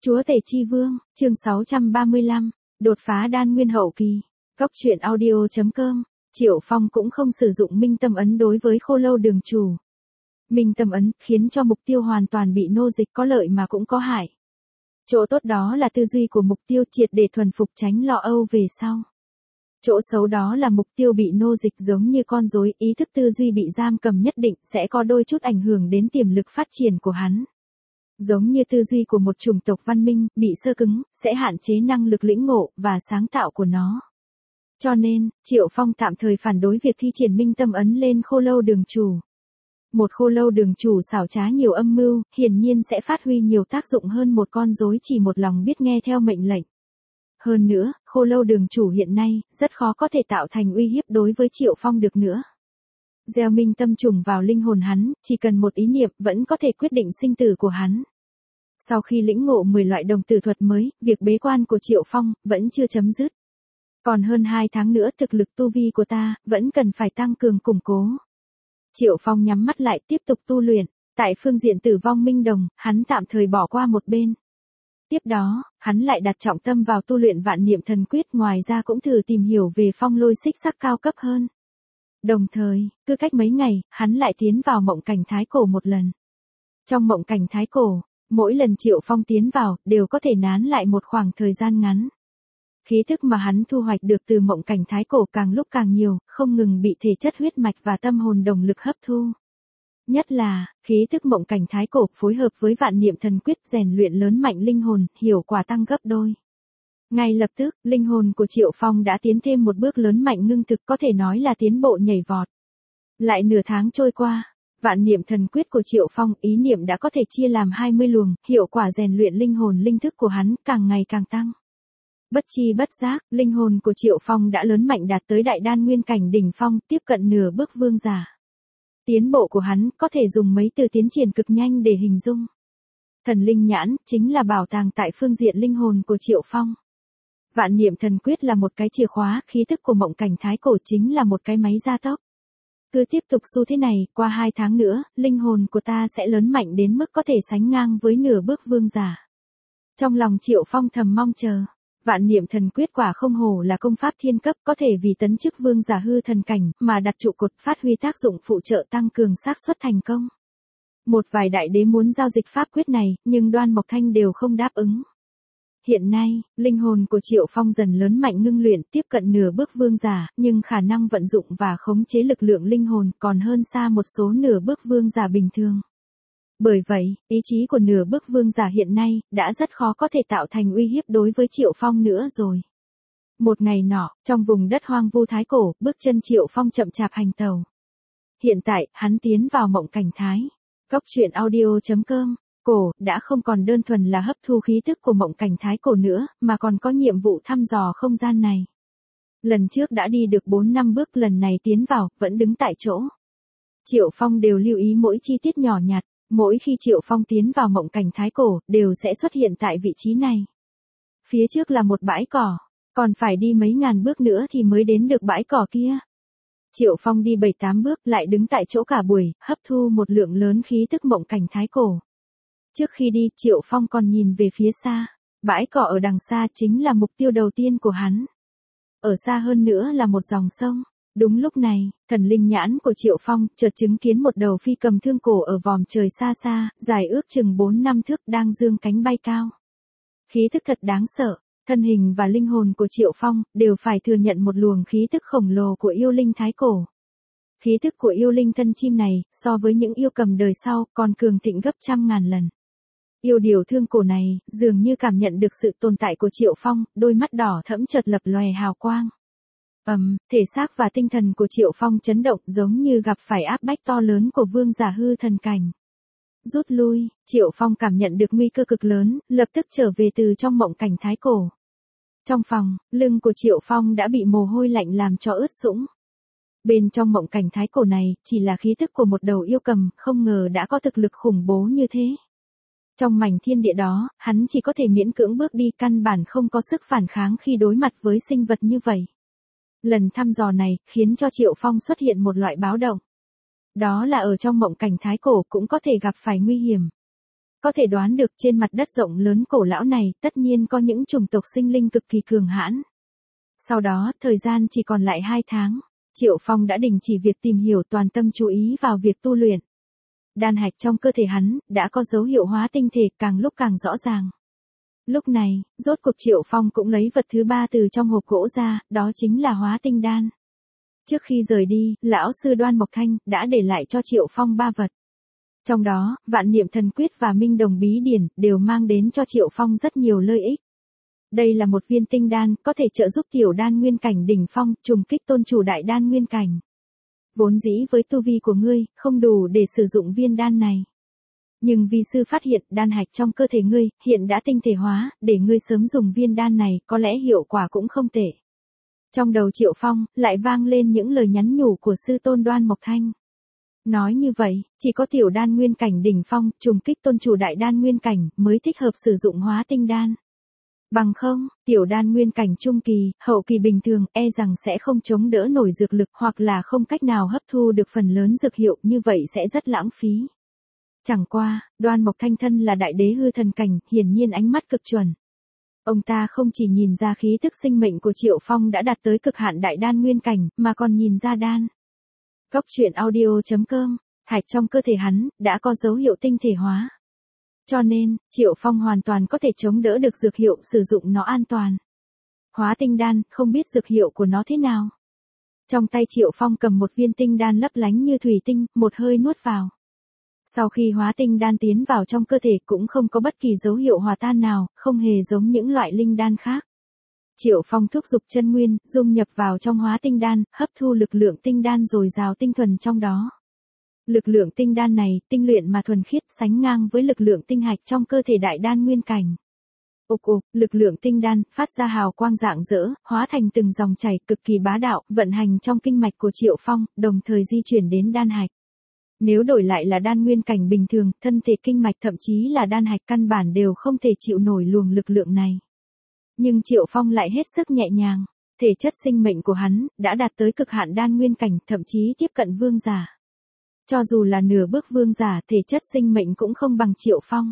Chúa Tể Chi Vương, chương 635, đột phá đan nguyên hậu kỳ. Góc truyện audio.com, Triệu Phong cũng không sử dụng minh tâm ấn đối với Khô Lâu Đường chủ. Minh tâm ấn khiến cho mục tiêu hoàn toàn bị nô dịch, có lợi mà cũng có hại. Chỗ tốt đó là tư duy của mục tiêu triệt để thuần phục, tránh lo âu về sau. Chỗ xấu đó là mục tiêu bị nô dịch giống như con rối, ý thức tư duy bị giam cầm nhất định sẽ có đôi chút ảnh hưởng đến tiềm lực phát triển của hắn. Giống như tư duy của một chủng tộc văn minh, bị sơ cứng, sẽ hạn chế năng lực lĩnh ngộ và sáng tạo của nó. Cho nên, Triệu Phong tạm thời phản đối việc thi triển minh tâm ấn lên Khô Lâu Đường chủ. Một Khô Lâu Đường chủ xảo trá nhiều âm mưu, hiển nhiên sẽ phát huy nhiều tác dụng hơn một con rối chỉ một lòng biết nghe theo mệnh lệnh. Hơn nữa, Khô Lâu Đường chủ hiện nay, rất khó có thể tạo thành uy hiếp đối với Triệu Phong được nữa. Gieo minh tâm trùng vào linh hồn hắn, chỉ cần một ý niệm vẫn có thể quyết định sinh tử của hắn. Sau khi lĩnh ngộ 10 loại đồng tử thuật mới, việc bế quan của Triệu Phong vẫn chưa chấm dứt. Còn hơn 2 tháng nữa thực lực tu vi của ta vẫn cần phải tăng cường củng cố. Triệu Phong nhắm mắt lại tiếp tục tu luyện, tại phương diện tử vong minh đồng, hắn tạm thời bỏ qua một bên. Tiếp đó, hắn lại đặt trọng tâm vào tu luyện vạn niệm thần quyết, ngoài ra cũng thử tìm hiểu về phong lôi xích sắc cao cấp hơn. Đồng thời, cứ cách mấy ngày, hắn lại tiến vào mộng cảnh thái cổ một lần. Trong mộng cảnh thái cổ, mỗi lần Triệu Phong tiến vào, đều có thể nán lại một khoảng thời gian ngắn. Khí thức mà hắn thu hoạch được từ mộng cảnh thái cổ càng lúc càng nhiều, không ngừng bị thể chất huyết mạch và tâm hồn đồng lực hấp thu. Nhất là, khí thức mộng cảnh thái cổ phối hợp với vạn niệm thần quyết rèn luyện lớn mạnh linh hồn, hiệu quả tăng gấp đôi. Ngay lập tức, linh hồn của Triệu Phong đã tiến thêm một bước lớn mạnh ngưng thực, có thể nói là tiến bộ nhảy vọt. Lại nửa tháng trôi qua, vạn niệm thần quyết của Triệu Phong, ý niệm đã có thể chia làm 20 luồng, hiệu quả rèn luyện linh hồn linh thức của hắn càng ngày càng tăng. Bất chi bất giác, linh hồn của Triệu Phong đã lớn mạnh đạt tới đại đan nguyên cảnh đỉnh phong, tiếp cận nửa bước vương giả. Tiến bộ của hắn có thể dùng mấy từ tiến triển cực nhanh để hình dung. Thần linh nhãn chính là bảo tàng tại phương diện linh hồn của Triệu Phong. Vạn niệm thần quyết là một cái chìa khóa, khí thức của mộng cảnh thái cổ chính là một cái máy gia tốc. Cứ tiếp tục xu thế này, qua 2 tháng nữa, linh hồn của ta sẽ lớn mạnh đến mức có thể sánh ngang với nửa bước vương giả. Trong lòng Triệu Phong thầm mong chờ. Vạn niệm thần quyết quả không hổ là công pháp thiên cấp, có thể vì tấn chức vương giả hư thần cảnh mà đặt trụ cột, phát huy tác dụng phụ trợ tăng cường xác suất thành công. Một vài đại đế muốn giao dịch pháp quyết này, nhưng Đoan Mộc Thanh đều không đáp ứng. Hiện nay, linh hồn của Triệu Phong dần lớn mạnh ngưng luyện, tiếp cận nửa bước vương giả, nhưng khả năng vận dụng và khống chế lực lượng linh hồn còn hơn xa một số nửa bước vương giả bình thường. Bởi vậy, ý chí của nửa bước vương giả hiện nay đã rất khó có thể tạo thành uy hiếp đối với Triệu Phong nữa rồi. Một ngày nọ, trong vùng đất hoang vu thái cổ, bước chân Triệu Phong chậm chạp hành tàu. Hiện tại, hắn tiến vào mộng cảnh thái. Góc truyện audio.com, cổ đã không còn đơn thuần là hấp thu khí thức của mộng cảnh thái cổ nữa, mà còn có nhiệm vụ thăm dò không gian này. Lần trước đã đi được 4 năm bước, lần này tiến vào, vẫn đứng tại chỗ. Triệu Phong đều lưu ý mỗi chi tiết nhỏ nhặt. Mỗi khi Triệu Phong tiến vào mộng cảnh thái cổ, đều sẽ xuất hiện tại vị trí này. Phía trước là một bãi cỏ, còn phải đi mấy ngàn bước nữa thì mới đến được bãi cỏ kia. Triệu Phong đi 7-8 bước, lại đứng tại chỗ cả buổi, hấp thu một lượng lớn khí tức mộng cảnh thái cổ. Trước khi đi, Triệu Phong còn nhìn về phía xa. Bãi cỏ ở đằng xa chính là mục tiêu đầu tiên của hắn. Ở xa hơn nữa là một dòng sông. Đúng lúc này, thần linh nhãn của Triệu Phong chợt chứng kiến một đầu phi cầm thương cổ ở vòm trời xa xa, dài ước chừng 4-5 thước, đang dương cánh bay cao. Khí thức thật đáng sợ, thân hình và linh hồn của Triệu Phong đều phải thừa nhận một luồng khí thức khổng lồ của yêu linh thái cổ. Khí thức của yêu linh thân chim này, so với những yêu cầm đời sau, còn cường thịnh gấp trăm ngàn lần. Yêu điều thương cổ này, dường như cảm nhận được sự tồn tại của Triệu Phong, đôi mắt đỏ thẫm chợt lập lòe hào quang. Thể xác và tinh thần của Triệu Phong chấn động, giống như gặp phải áp bách to lớn của vương giả hư thần cảnh. Rút lui, Triệu Phong cảm nhận được nguy cơ cực lớn, lập tức trở về từ trong mộng cảnh thái cổ. Trong phòng, lưng của Triệu Phong đã bị mồ hôi lạnh làm cho ướt sũng. Bên trong mộng cảnh thái cổ này, chỉ là khí thức của một đầu yêu cầm, không ngờ đã có thực lực khủng bố như thế. Trong mảnh thiên địa đó, hắn chỉ có thể miễn cưỡng bước đi, căn bản không có sức phản kháng khi đối mặt với sinh vật như vậy. Lần thăm dò này, khiến cho Triệu Phong xuất hiện một loại báo động. Đó là ở trong mộng cảnh thái cổ cũng có thể gặp phải nguy hiểm. Có thể đoán được trên mặt đất rộng lớn cổ lão này tất nhiên có những chủng tộc sinh linh cực kỳ cường hãn. Sau đó, thời gian chỉ còn lại 2 tháng, Triệu Phong đã đình chỉ việc tìm hiểu, toàn tâm chú ý vào việc tu luyện. Đan hạch trong cơ thể hắn đã có dấu hiệu hóa tinh thể càng lúc càng rõ ràng. Lúc này, rốt cuộc Triệu Phong cũng lấy vật thứ 3 từ trong hộp gỗ ra, đó chính là hóa tinh đan. Trước khi rời đi, lão sư Đoan Mộc Thanh đã để lại cho Triệu Phong 3 vật. Trong đó, Vạn Niệm Thần Quyết và Minh Đồng Bí Điển đều mang đến cho Triệu Phong rất nhiều lợi ích. Đây là một viên tinh đan, có thể trợ giúp tiểu đan nguyên cảnh đỉnh phong, trùng kích tôn chủ đại đan nguyên cảnh. Vốn dĩ với tu vi của ngươi, không đủ để sử dụng viên đan này. Nhưng vì sư phát hiện đan hạch trong cơ thể ngươi, hiện đã tinh thể hóa, để ngươi sớm dùng viên đan này, có lẽ hiệu quả cũng không tệ. Trong đầu Triệu Phong, lại vang lên những lời nhắn nhủ của sư tôn Đoan Mộc Thanh. Nói như vậy, chỉ có tiểu đan nguyên cảnh đỉnh phong, trùng kích tôn chủ đại đan nguyên cảnh, mới thích hợp sử dụng hóa tinh đan. Bằng không, tiểu đan nguyên cảnh trung kỳ, hậu kỳ bình thường, e rằng sẽ không chống đỡ nổi dược lực hoặc là không cách nào hấp thu được phần lớn dược hiệu, như vậy sẽ rất lãng phí. Chẳng qua, Đoan Mộc Thanh thân là đại đế hư thần cảnh, hiển nhiên ánh mắt cực chuẩn. Ông ta không chỉ nhìn ra khí tức sinh mệnh của Triệu Phong đã đạt tới cực hạn đại đan nguyên cảnh, mà còn nhìn ra đan. Góc truyện audio.com, hạch trong cơ thể hắn, đã có dấu hiệu tinh thể hóa. Cho nên, Triệu Phong hoàn toàn có thể chống đỡ được dược hiệu, sử dụng nó an toàn. Hóa tinh đan, không biết dược hiệu của nó thế nào. Trong tay Triệu Phong cầm một viên tinh đan lấp lánh như thủy tinh, một hơi nuốt vào. Sau khi hóa tinh đan tiến vào trong cơ thể cũng không có bất kỳ dấu hiệu hòa tan nào, không hề giống những loại linh đan khác. Triệu Phong thúc giục chân nguyên, dung nhập vào trong hóa tinh đan, hấp thu lực lượng tinh đan dồi dào tinh thuần trong đó. Lực lượng tinh đan này, tinh luyện mà thuần khiết, sánh ngang với lực lượng tinh hạch trong cơ thể đại đan nguyên cảnh. Ục ục, lực lượng tinh đan, phát ra hào quang rạng rỡ, hóa thành từng dòng chảy cực kỳ bá đạo, vận hành trong kinh mạch của Triệu Phong, đồng thời di chuyển đến đan hạch. Nếu đổi lại là đan nguyên cảnh bình thường, thân thể kinh mạch thậm chí là đan hạch căn bản đều không thể chịu nổi luồng lực lượng này. Nhưng Triệu Phong lại hết sức nhẹ nhàng, thể chất sinh mệnh của hắn đã đạt tới cực hạn đan nguyên cảnh, thậm chí tiếp cận vương giả. Cho dù là nửa bước vương giả, thể chất sinh mệnh cũng không bằng Triệu Phong.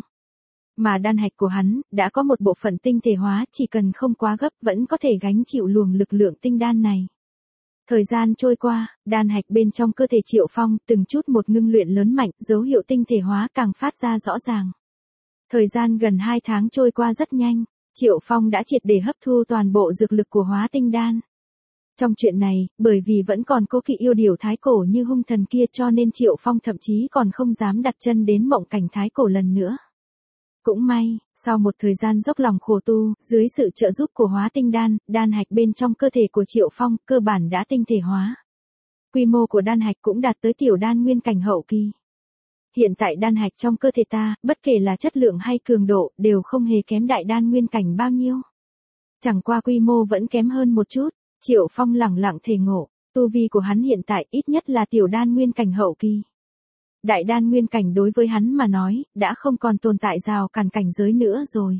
Mà đan hạch của hắn đã có một bộ phận tinh thể hóa, chỉ cần không quá gấp vẫn có thể gánh chịu luồng lực lượng tinh đan này. Thời gian trôi qua, đan hạch bên trong cơ thể Triệu Phong từng chút một ngưng luyện lớn mạnh, dấu hiệu tinh thể hóa càng phát ra rõ ràng. Thời gian gần 2 tháng trôi qua rất nhanh, Triệu Phong đã triệt để hấp thu toàn bộ dược lực của hóa tinh đan. Trong chuyện này, bởi vì vẫn còn cố kỵ yêu điều thái cổ như hung thần kia, cho nên Triệu Phong thậm chí còn không dám đặt chân đến mộng cảnh thái cổ lần nữa. Cũng may, sau một thời gian dốc lòng khổ tu, dưới sự trợ giúp của hóa tinh đan, đan hạch bên trong cơ thể của Triệu Phong cơ bản đã tinh thể hóa. Quy mô của đan hạch cũng đạt tới tiểu đan nguyên cảnh hậu kỳ. Hiện tại đan hạch trong cơ thể ta, bất kể là chất lượng hay cường độ, đều không hề kém đại đan nguyên cảnh bao nhiêu. Chẳng qua quy mô vẫn kém hơn một chút, Triệu Phong lẳng lặng thể ngộ, tu vi của hắn hiện tại ít nhất là tiểu đan nguyên cảnh hậu kỳ. Đại đan nguyên cảnh đối với hắn mà nói, đã không còn tồn tại rào cản cảnh giới nữa rồi.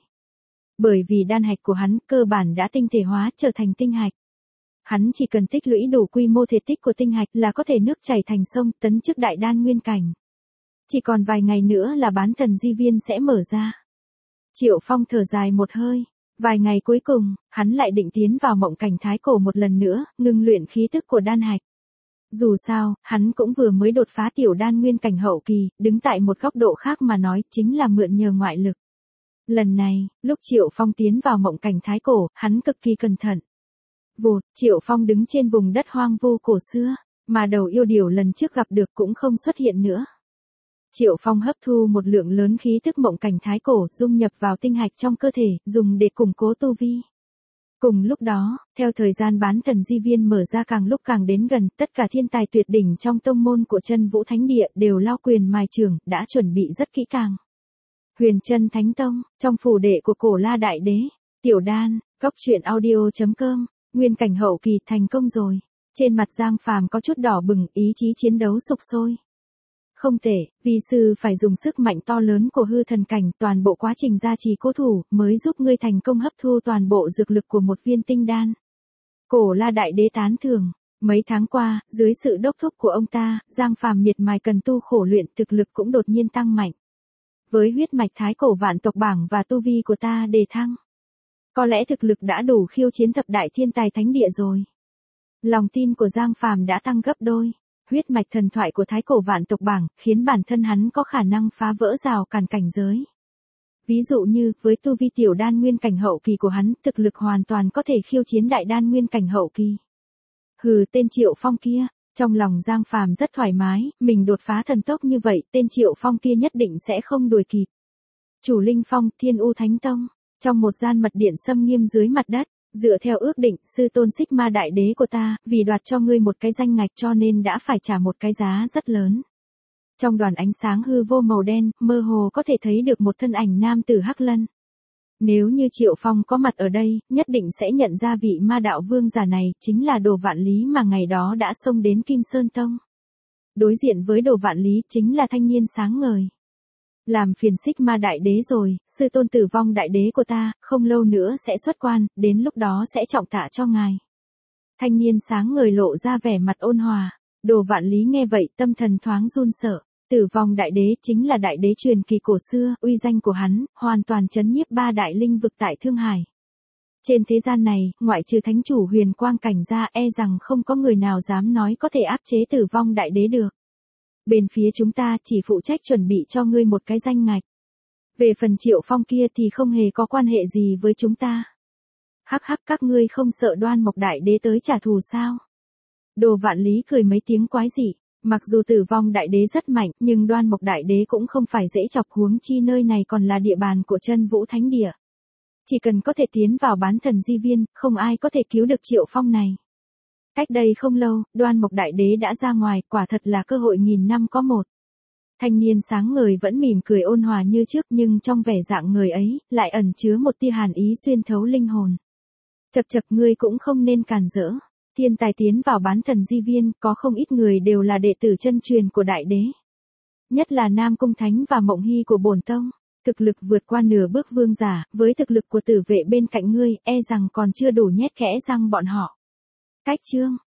Bởi vì đan hạch của hắn cơ bản đã tinh thể hóa trở thành tinh hạch. Hắn chỉ cần tích lũy đủ quy mô thể tích của tinh hạch là có thể nước chảy thành sông, tấn chức đại đan nguyên cảnh. Chỉ còn vài ngày nữa là bán thần di viên sẽ mở ra. Triệu Phong thở dài một hơi. Vài ngày cuối cùng, hắn lại định tiến vào mộng cảnh thái cổ một lần nữa, ngưng luyện khí tức của đan hạch. Dù sao, hắn cũng vừa mới đột phá tiểu đan nguyên cảnh hậu kỳ, đứng tại một góc độ khác mà nói, chính là mượn nhờ ngoại lực. Lần này, lúc Triệu Phong tiến vào mộng cảnh thái cổ, hắn cực kỳ cẩn thận. Vụt, Triệu Phong đứng trên vùng đất hoang vu cổ xưa, mà đầu yêu điểu lần trước gặp được cũng không xuất hiện nữa. Triệu Phong hấp thu một lượng lớn khí tức mộng cảnh thái cổ, dung nhập vào tinh hạch trong cơ thể, dùng để củng cố tu vi. Cùng lúc đó, theo thời gian bán thần di viên mở ra càng lúc càng đến gần, tất cả thiên tài tuyệt đỉnh trong tông môn của Chân Vũ Thánh Địa đều lao quyền mài chưởng, đã chuẩn bị rất kỹ càng. Huyền Chân Thánh Tông, trong phủ đệ của Cổ La Đại Đế, Tiểu Đan, góc truyện audio.com, nguyên cảnh hậu kỳ thành công rồi. Trên mặt Giang Phàm có chút đỏ bừng, ý chí chiến đấu sục sôi. Không tệ, vi sư phải dùng sức mạnh to lớn của hư thần cảnh, toàn bộ quá trình gia trì cố thủ, mới giúp ngươi thành công hấp thu toàn bộ dược lực của một viên tinh đan. Cổ La Đại Đế tán thưởng, mấy tháng qua, dưới sự đốc thúc của ông ta, Giang Phàm miệt mài cần tu khổ luyện, thực lực cũng đột nhiên tăng mạnh. Với huyết mạch thái cổ vạn tộc bảng và tu vi của ta đề thăng, có lẽ thực lực đã đủ khiêu chiến thập đại thiên tài thánh địa rồi. Lòng tin của Giang Phàm đã tăng gấp đôi. Huyết mạch thần thoại của thái cổ vạn tộc bảng khiến bản thân hắn có khả năng phá vỡ rào cản cảnh giới. Ví dụ như, với tu vi tiểu đan nguyên cảnh hậu kỳ của hắn, thực lực hoàn toàn có thể khiêu chiến đại đan nguyên cảnh hậu kỳ. Hừ, tên Triệu Phong kia, trong lòng Giang Phàm rất thoải mái, mình đột phá thần tốc như vậy, tên Triệu Phong kia nhất định sẽ không đuổi kịp. Chủ Linh Phong, Thiên U Thánh Tông, trong một gian mật điện xâm nghiêm dưới mặt đất, dựa theo ước định, sư tôn Xích Ma đại đế của ta, vì đoạt cho ngươi một cái danh ngạch cho nên đã phải trả một cái giá rất lớn. Trong đoàn ánh sáng hư vô màu đen, mơ hồ có thể thấy được một thân ảnh nam tử hắc lân. Nếu như Triệu Phong có mặt ở đây, nhất định sẽ nhận ra vị ma đạo vương giả này chính là Đồ Vạn Lý mà ngày đó đã xông đến Kim Sơn Tông. Đối diện với Đồ Vạn Lý chính là thanh niên sáng ngời. Làm phiền Xích Ma đại đế rồi, sư tôn Tử Vong đại đế của ta, không lâu nữa sẽ xuất quan, đến lúc đó sẽ trọng tạ cho ngài. Thanh niên sáng ngời lộ ra vẻ mặt ôn hòa. Đồ Vạn Lý nghe vậy tâm thần thoáng run sợ. Tử Vong đại đế chính là đại đế truyền kỳ cổ xưa, uy danh của hắn hoàn toàn chấn nhiếp ba đại linh vực tại Thương Hải. Trên thế gian này, ngoại trừ thánh chủ Huyền Quang cảnh ra, e rằng không có người nào dám nói có thể áp chế Tử Vong đại đế được. Bên phía chúng ta chỉ phụ trách chuẩn bị cho ngươi một cái danh ngạch. Về phần Triệu Phong kia thì không hề có quan hệ gì với chúng ta. Hắc hắc, các ngươi không sợ Đoan Mộc đại đế tới trả thù sao? Đồ Vạn Lý cười mấy tiếng quái dị. Mặc dù Tử Vong đại đế rất mạnh, nhưng Đoan Mộc đại đế cũng không phải dễ chọc, huống chi nơi này còn là địa bàn của Chân Vũ Thánh Địa. Chỉ cần có thể tiến vào bán thần di viên, không ai có thể cứu được Triệu Phong này. Cách đây không lâu, Đoan Mộc đại đế đã ra ngoài, quả thật là cơ hội nghìn năm có một. Thanh niên sáng ngời vẫn mỉm cười ôn hòa như trước, nhưng trong vẻ dạng người ấy, lại ẩn chứa một tia hàn ý xuyên thấu linh hồn. Chậc chậc, ngươi cũng không nên cản rỡ. Thiên tài tiến vào bán thần di viên, có không ít người đều là đệ tử chân truyền của đại đế. Nhất là Nam Cung Thánh và Mộng Hy của bổn tông. Thực lực vượt qua nửa bước vương giả, với thực lực của tử vệ bên cạnh ngươi, e rằng còn chưa đủ nhét kẽ răng bọn họ. Cách chương